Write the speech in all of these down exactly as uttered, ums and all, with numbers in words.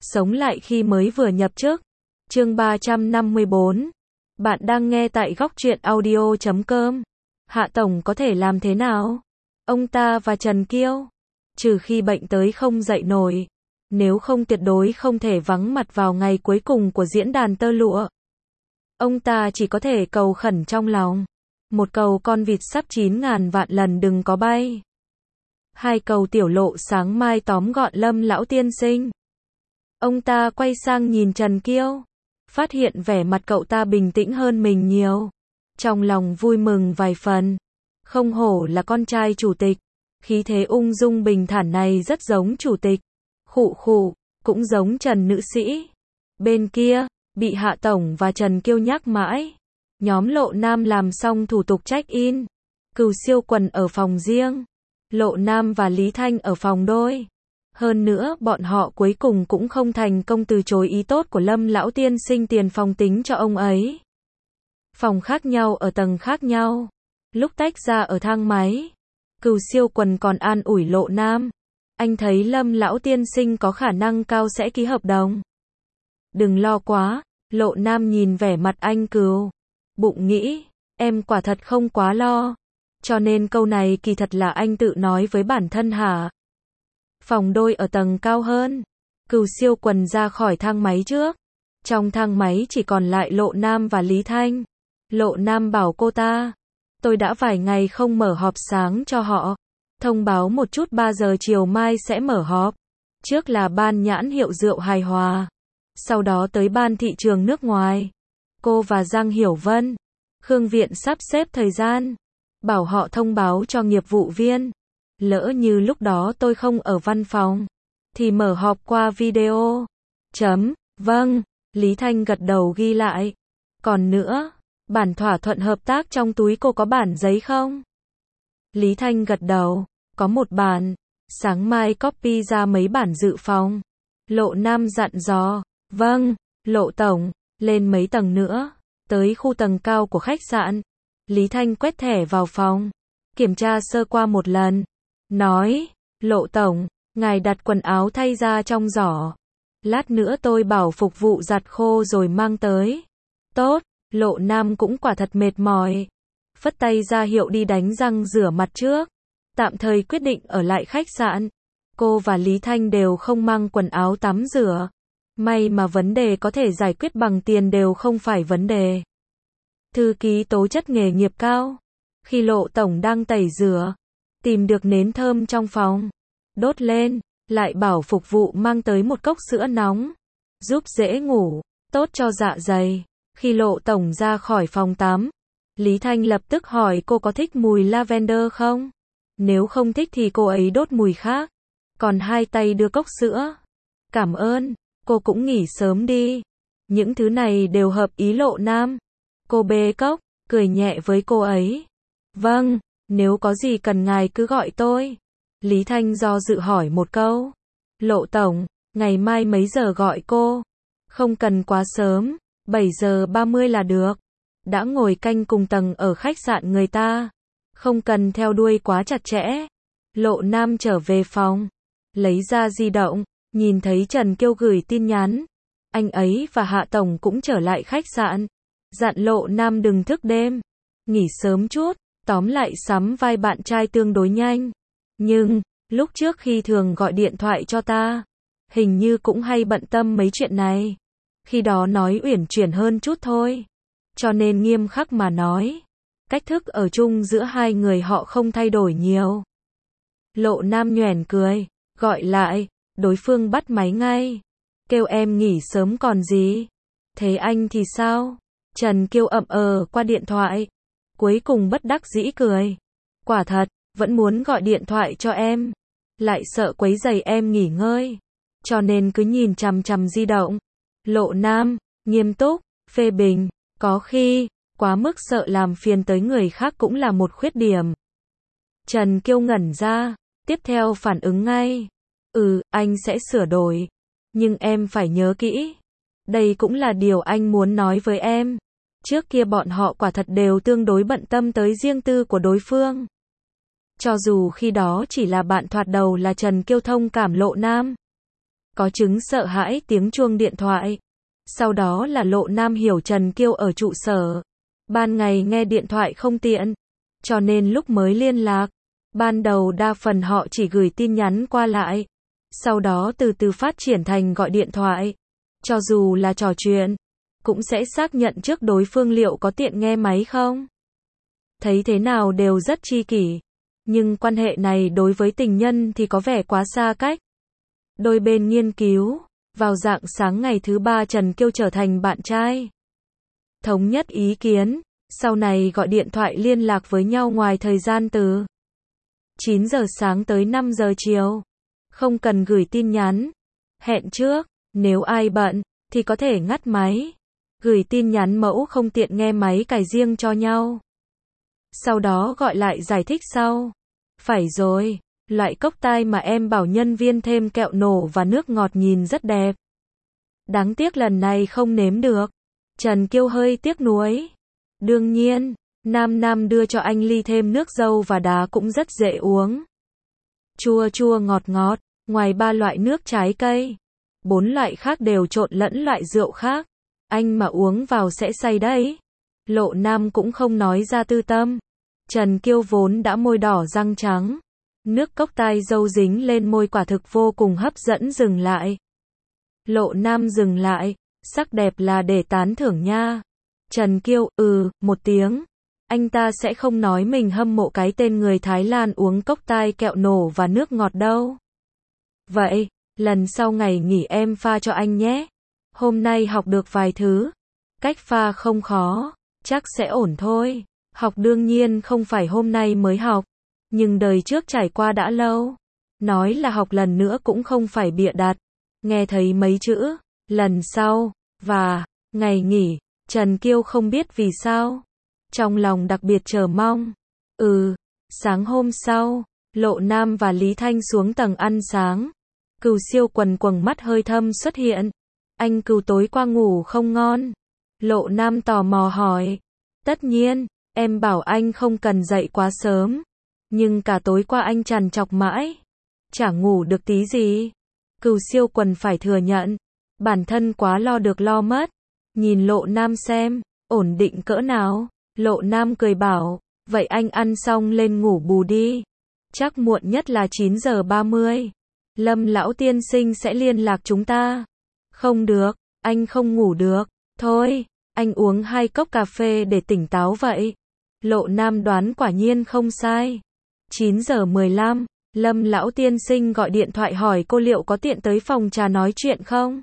Sống lại khi mới vừa nhập chức. Chương ba trăm năm mươi bốn. Bạn đang nghe tại góc truyện audio chấm com. Hạ Tổng có thể làm thế nào? Ông ta và Trần Kiêu, trừ khi bệnh tới không dậy nổi, nếu không tuyệt đối không thể vắng mặt vào ngày cuối cùng của diễn đàn tơ lụa. Ông ta chỉ có thể cầu khẩn trong lòng. Một cầu con vịt sắp chín ngàn vạn lần đừng có bay. Hai cầu tiểu lộ sáng mai tóm gọn Lâm lão tiên sinh. Ông ta quay sang nhìn Trần Kiêu, phát hiện vẻ mặt cậu ta bình tĩnh hơn mình nhiều. Trong lòng vui mừng vài phần. Không hổ là con trai chủ tịch. Khí thế ung dung bình thản này rất giống chủ tịch. Khụ khụ, cũng giống Trần nữ sĩ. Bên kia, bị Hạ Tổng và Trần Kiêu nhắc mãi. Nhóm Lộ Nam làm xong thủ tục check-in. Cừu Siêu Quần ở phòng riêng. Lộ Nam và Lý Thanh ở phòng đôi. Hơn nữa, bọn họ cuối cùng cũng không thành công từ chối ý tốt của Lâm lão tiên sinh tiền phòng tính cho ông ấy. Phòng khác nhau ở tầng khác nhau. Lúc tách ra ở thang máy, Cừu Siêu Quần còn an ủi Lộ Nam. Anh thấy Lâm lão tiên sinh có khả năng cao sẽ ký hợp đồng. Đừng lo quá, Lộ Nam nhìn vẻ mặt anh Cừu. Bụng nghĩ, em quả thật không quá lo. Cho nên câu này kỳ thật là anh tự nói với bản thân hả? Phòng đôi ở tầng cao hơn. Cừu Siêu Quần ra khỏi thang máy trước. Trong thang máy chỉ còn lại Lộ Nam và Lý Thanh. Lộ Nam bảo cô ta, tôi đã vài ngày không mở họp sáng cho họ. Thông báo một chút ba giờ chiều mai sẽ mở họp. Trước là ban nhãn hiệu rượu hài hòa. Sau đó tới ban thị trường nước ngoài. Cô và Giang Hiểu Vân, Khương Viện sắp xếp thời gian. Bảo họ thông báo cho nghiệp vụ viên. Lỡ như lúc đó tôi không ở văn phòng, thì mở họp qua video. Chấm, vâng, Lý Thanh gật đầu ghi lại. Còn nữa, bản thỏa thuận hợp tác trong túi cô có bản giấy không? Lý Thanh gật đầu, có một bản. Sáng mai copy ra mấy bản dự phòng. Lộ Nam dặn dò, vâng, Lộ Tổng, lên mấy tầng nữa, tới khu tầng cao của khách sạn. Lý Thanh quét thẻ vào phòng, kiểm tra sơ qua một lần. Nói, Lộ Tổng, ngài đặt quần áo thay ra trong giỏ. Lát nữa tôi bảo phục vụ giặt khô rồi mang tới. Tốt, Lộ Nam cũng quả thật mệt mỏi. Phất tay ra hiệu đi đánh răng rửa mặt trước. Tạm thời quyết định ở lại khách sạn. Cô và Lý Thanh đều không mang quần áo tắm rửa. May mà vấn đề có thể giải quyết bằng tiền đều không phải vấn đề. Thư ký tố chất nghề nghiệp cao. Khi Lộ Tổng đang tẩy rửa, tìm được nến thơm trong phòng, đốt lên, lại bảo phục vụ mang tới một cốc sữa nóng, giúp dễ ngủ, tốt cho dạ dày. Khi Lộ Tổng ra khỏi phòng tắm, Lý Thanh lập tức hỏi cô có thích mùi lavender không? Nếu không thích thì cô ấy đốt mùi khác. Còn hai tay đưa cốc sữa. Cảm ơn, cô cũng nghỉ sớm đi. Những thứ này đều hợp ý Lộ Nam. Cô bê cốc, cười nhẹ với cô ấy. Vâng, nếu có gì cần ngài cứ gọi tôi. Lý Thanh do dự hỏi một câu. Lộ Tổng, ngày mai mấy giờ gọi cô? Không cần quá sớm, bảy giờ ba mươi là được. Đã ngồi canh cùng tầng ở khách sạn người ta. Không cần theo đuôi quá chặt chẽ. Lộ Nam trở về phòng, lấy ra di động, nhìn thấy Trần Kiêu gửi tin nhắn. Anh ấy và Hạ Tổng cũng trở lại khách sạn. Dặn Lộ Nam đừng thức đêm, nghỉ sớm chút. Tóm lại sắm vai bạn trai tương đối nhanh. Nhưng, lúc trước khi thường gọi điện thoại cho ta, hình như cũng hay bận tâm mấy chuyện này. Khi đó nói uyển chuyển hơn chút thôi. Cho nên nghiêm khắc mà nói, cách thức ở chung giữa hai người họ không thay đổi nhiều. Lộ Nam nhoẻn cười, gọi lại, đối phương bắt máy ngay. Kêu em nghỉ sớm còn gì. Thế anh thì sao? Trần Kiêu ậm ờ qua điện thoại. Cuối cùng bất đắc dĩ cười. Quả thật, vẫn muốn gọi điện thoại cho em. Lại sợ quấy rầy em nghỉ ngơi. Cho nên cứ nhìn chằm chằm di động. Lộ Nam, nghiêm túc, phê bình. Có khi, quá mức sợ làm phiền tới người khác cũng là một khuyết điểm. Trần Kiêu ngẩn ra, tiếp theo phản ứng ngay. Ừ, anh sẽ sửa đổi. Nhưng em phải nhớ kỹ. Đây cũng là điều anh muốn nói với em. Trước kia bọn họ quả thật đều tương đối bận tâm tới riêng tư của đối phương. Cho dù khi đó chỉ là bạn thoạt đầu là Trần Kiêu thông cảm Lộ Nam. có chứng sợ hãi tiếng chuông điện thoại. Sau đó là Lộ Nam hiểu Trần Kiêu ở trụ sở. Ban ngày nghe điện thoại không tiện, cho nên lúc mới liên lạc, ban đầu đa phần họ chỉ gửi tin nhắn qua lại. Sau đó từ từ phát triển thành gọi điện thoại. Cho dù là trò chuyện, cũng sẽ xác nhận trước đối phương liệu có tiện nghe máy không. Thấy thế nào đều rất tri kỷ. Nhưng quan hệ này đối với tình nhân thì có vẻ quá xa cách. Đôi bên nghiên cứu. Vào rạng sáng ngày thứ ba Trần Kiêu trở thành bạn trai. Thống nhất ý kiến. Sau này gọi điện thoại liên lạc với nhau ngoài thời gian từ chín giờ sáng tới năm giờ chiều. Không cần gửi tin nhắn. Hẹn trước, nếu ai bận, thì có thể ngắt máy. Gửi tin nhắn mẫu không tiện nghe máy cài riêng cho nhau. Sau đó gọi lại giải thích sau. Phải rồi, loại cốc tai mà em bảo nhân viên thêm kẹo nổ và nước ngọt nhìn rất đẹp. Đáng tiếc lần này không nếm được. Trần Kiêu hơi tiếc nuối. Đương nhiên, Nam Nam đưa cho anh ly thêm nước dâu và đá cũng rất dễ uống. Chua chua ngọt ngọt, ngoài ba loại nước trái cây, bốn loại khác đều trộn lẫn loại rượu khác. Anh mà uống vào sẽ say đấy. Lộ Nam cũng không nói ra tư tâm. Trần Kiêu vốn đã môi đỏ răng trắng. Nước cốc tai dâu dính lên môi quả thực vô cùng hấp dẫn dừng lại. Lộ Nam dừng lại, sắc đẹp là để tán thưởng nha. Trần Kiêu, ừ, một tiếng. Anh ta sẽ không nói mình hâm mộ cái tên người Thái Lan uống cốc tai kẹo nổ và nước ngọt đâu. Vậy, lần sau ngày nghỉ em pha cho anh nhé. Hôm nay học được vài thứ. Cách pha không khó, chắc sẽ ổn thôi. Học đương nhiên không phải hôm nay mới học, nhưng đời trước trải qua đã lâu. Nói là học lần nữa cũng không phải bịa đặt. Nghe thấy mấy chữ, lần sau, và, ngày nghỉ, Trần Kiêu không biết vì sao. Trong lòng đặc biệt chờ mong. Ừ, sáng hôm sau, Lộ Nam và Lý Thanh xuống tầng ăn sáng. Cừu Siêu quần quầng mắt hơi thâm xuất hiện. Anh Cừu tối qua ngủ không ngon. Lộ Nam tò mò hỏi. Tất nhiên, em bảo anh không cần dậy quá sớm. Nhưng cả tối qua anh trằn trọc mãi. Chả ngủ được tí gì. Cừu Siêu quần phải thừa nhận. Bản thân quá lo được lo mất. Nhìn Lộ Nam xem, ổn định cỡ nào. Lộ Nam cười bảo, vậy anh ăn xong lên ngủ bù đi. Chắc muộn nhất là chín giờ ba mươi. Lâm lão tiên sinh sẽ liên lạc chúng ta. Không được, anh không ngủ được. Thôi, anh uống hai cốc cà phê để tỉnh táo vậy. Lộ Nam đoán quả nhiên không sai. chín giờ mười lăm, Lâm lão tiên sinh gọi điện thoại hỏi cô liệu có tiện tới phòng trà nói chuyện không?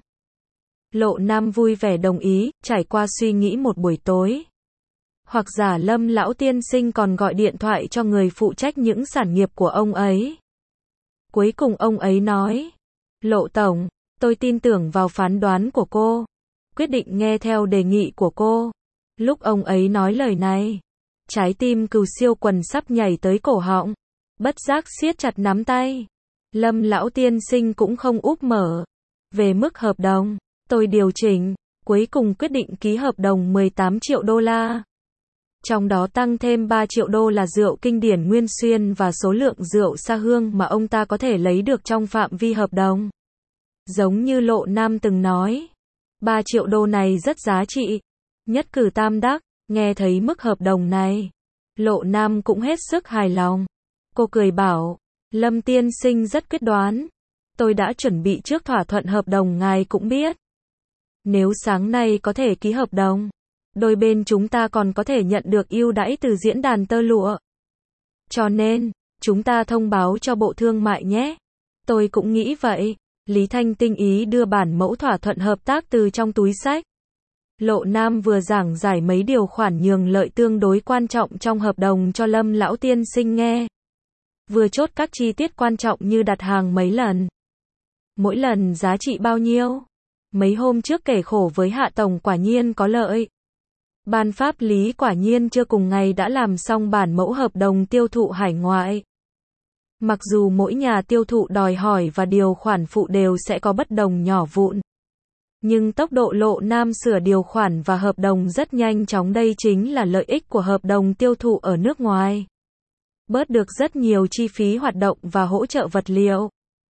Lộ Nam vui vẻ đồng ý, trải qua suy nghĩ một buổi tối. Hoặc giả Lâm lão tiên sinh còn gọi điện thoại cho người phụ trách những sản nghiệp của ông ấy. Cuối cùng ông ấy nói, Lộ tổng, tôi tin tưởng vào phán đoán của cô. Quyết định nghe theo đề nghị của cô. Lúc ông ấy nói lời này, trái tim Cừu Siêu quần sắp nhảy tới cổ họng. Bất giác siết chặt nắm tay. Lâm lão tiên sinh cũng không úp mở. Về mức hợp đồng, tôi điều chỉnh, cuối cùng quyết định ký hợp đồng mười tám triệu đô la. Trong đó tăng thêm ba triệu đô là rượu kinh điển Nguyên Xuyên và số lượng rượu Sa Hương mà ông ta có thể lấy được trong phạm vi hợp đồng. Giống như Lộ Nam từng nói, ba triệu đô này rất giá trị. Nhất cử tam đắc, nghe thấy mức hợp đồng này, Lộ Nam cũng hết sức hài lòng. Cô cười bảo, Lâm tiên sinh rất quyết đoán. Tôi đã chuẩn bị trước thỏa thuận hợp đồng ngài cũng biết. Nếu sáng nay có thể ký hợp đồng, đôi bên chúng ta còn có thể nhận được ưu đãi từ diễn đàn tơ lụa. Cho nên, chúng ta thông báo cho Bộ Thương mại nhé. Tôi cũng nghĩ vậy. Lý Thanh tinh ý đưa bản mẫu thỏa thuận hợp tác từ trong túi xách. Lộ Nam vừa giảng giải mấy điều khoản nhường lợi tương đối quan trọng trong hợp đồng cho Lâm lão tiên sinh nghe. Vừa chốt các chi tiết quan trọng như đặt hàng mấy lần. Mỗi lần giá trị bao nhiêu. Mấy hôm trước kể khổ với Hạ Tổng quả nhiên có lợi. Ban pháp lý quả nhiên chưa cùng ngày đã làm xong bản mẫu hợp đồng tiêu thụ hải ngoại. Mặc dù mỗi nhà tiêu thụ đòi hỏi và điều khoản phụ đều sẽ có bất đồng nhỏ vụn. Nhưng tốc độ Lộ Nam sửa điều khoản và hợp đồng rất nhanh chóng, đây chính là lợi ích của hợp đồng tiêu thụ ở nước ngoài. Bớt được rất nhiều chi phí hoạt động và hỗ trợ vật liệu.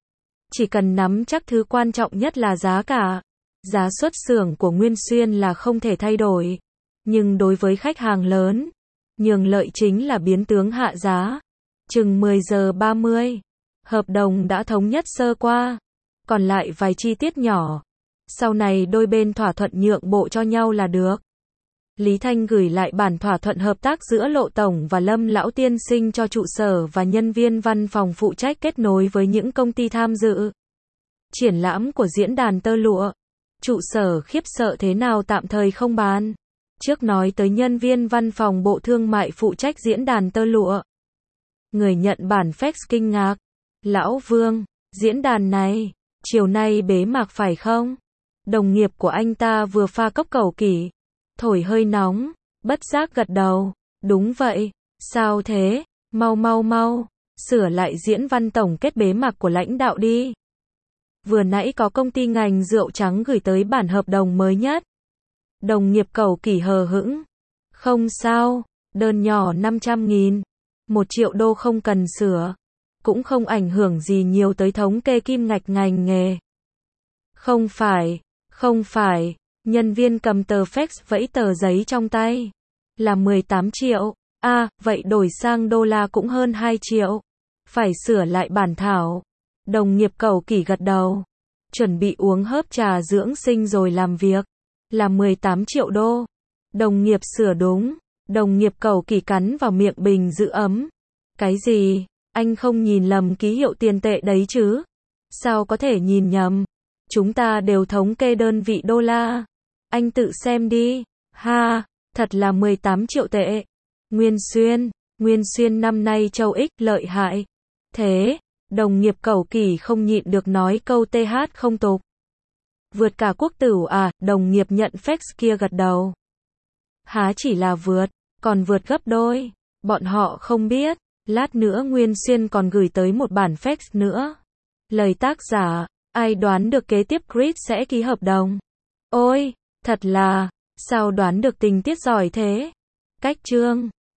chỉ cần nắm chắc thứ quan trọng nhất là giá cả. Giá xuất xưởng của Nguyên Xuyên là không thể thay đổi. Nhưng đối với khách hàng lớn, nhường lợi chính là biến tướng hạ giá. Chừng mười giờ ba mươi, hợp đồng đã thống nhất sơ qua. Còn lại vài chi tiết nhỏ. Sau này đôi bên thỏa thuận nhượng bộ cho nhau là được. Lý Thanh gửi lại bản thỏa thuận hợp tác giữa Lộ Tổng và Lâm Lão Tiên Sinh cho trụ sở và nhân viên văn phòng phụ trách kết nối với những công ty tham dự triển lãm của diễn đàn tơ lụa. Trụ sở khiếp sợ thế nào tạm thời không bàn. Trước nói tới nhân viên văn phòng Bộ Thương mại phụ trách diễn đàn tơ lụa. Người nhận bản fax kinh ngạc. Lão Vương, diễn đàn này, chiều nay bế mạc phải không? Đồng nghiệp của anh ta vừa pha cốc cầu kỳ, thổi hơi nóng, bất giác gật đầu. Đúng vậy, sao thế? Mau mau mau, sửa lại diễn văn tổng kết bế mạc của lãnh đạo đi. Vừa nãy có công ty ngành rượu trắng gửi tới bản hợp đồng mới nhất. Đồng nghiệp cầu kỳ hờ hững. Không sao, đơn nhỏ năm trăm nghìn, một triệu đô không cần sửa. Cũng không ảnh hưởng gì nhiều tới thống kê kim ngạch ngành nghề. Không phải, không phải, nhân viên cầm tờ fax vẫy tờ giấy trong tay. Là mười tám triệu, à, vậy đổi sang đô la cũng hơn hai triệu. Phải sửa lại bản thảo. Đồng nghiệp cầu kỳ gật đầu. Chuẩn bị uống hớp trà dưỡng sinh rồi làm việc. Là mười tám triệu đô. Đồng nghiệp sửa đúng. Đồng nghiệp cầu kỳ cắn vào miệng bình giữ ấm. Cái gì? Anh không nhìn lầm ký hiệu tiền tệ đấy chứ? Sao có thể nhìn nhầm? Chúng ta đều thống kê đơn vị đô la. Anh tự xem đi. Ha, thật là mười tám triệu tệ. Nguyên Xuyên, Nguyên Xuyên năm nay châu ích lợi hại. Thế, đồng nghiệp cầu kỳ không nhịn được nói câu th không tục. Vượt cả quốc tửu à, đồng nghiệp nhận fax kia gật đầu. Há chỉ là vượt, còn vượt gấp đôi. Bọn họ không biết, lát nữa Nguyên Xuyên còn gửi tới một bản fax nữa. Lời tác giả, ai đoán được kế tiếp Chris sẽ ký hợp đồng? Ôi, thật là, sao đoán được tình tiết giỏi thế? Cách chương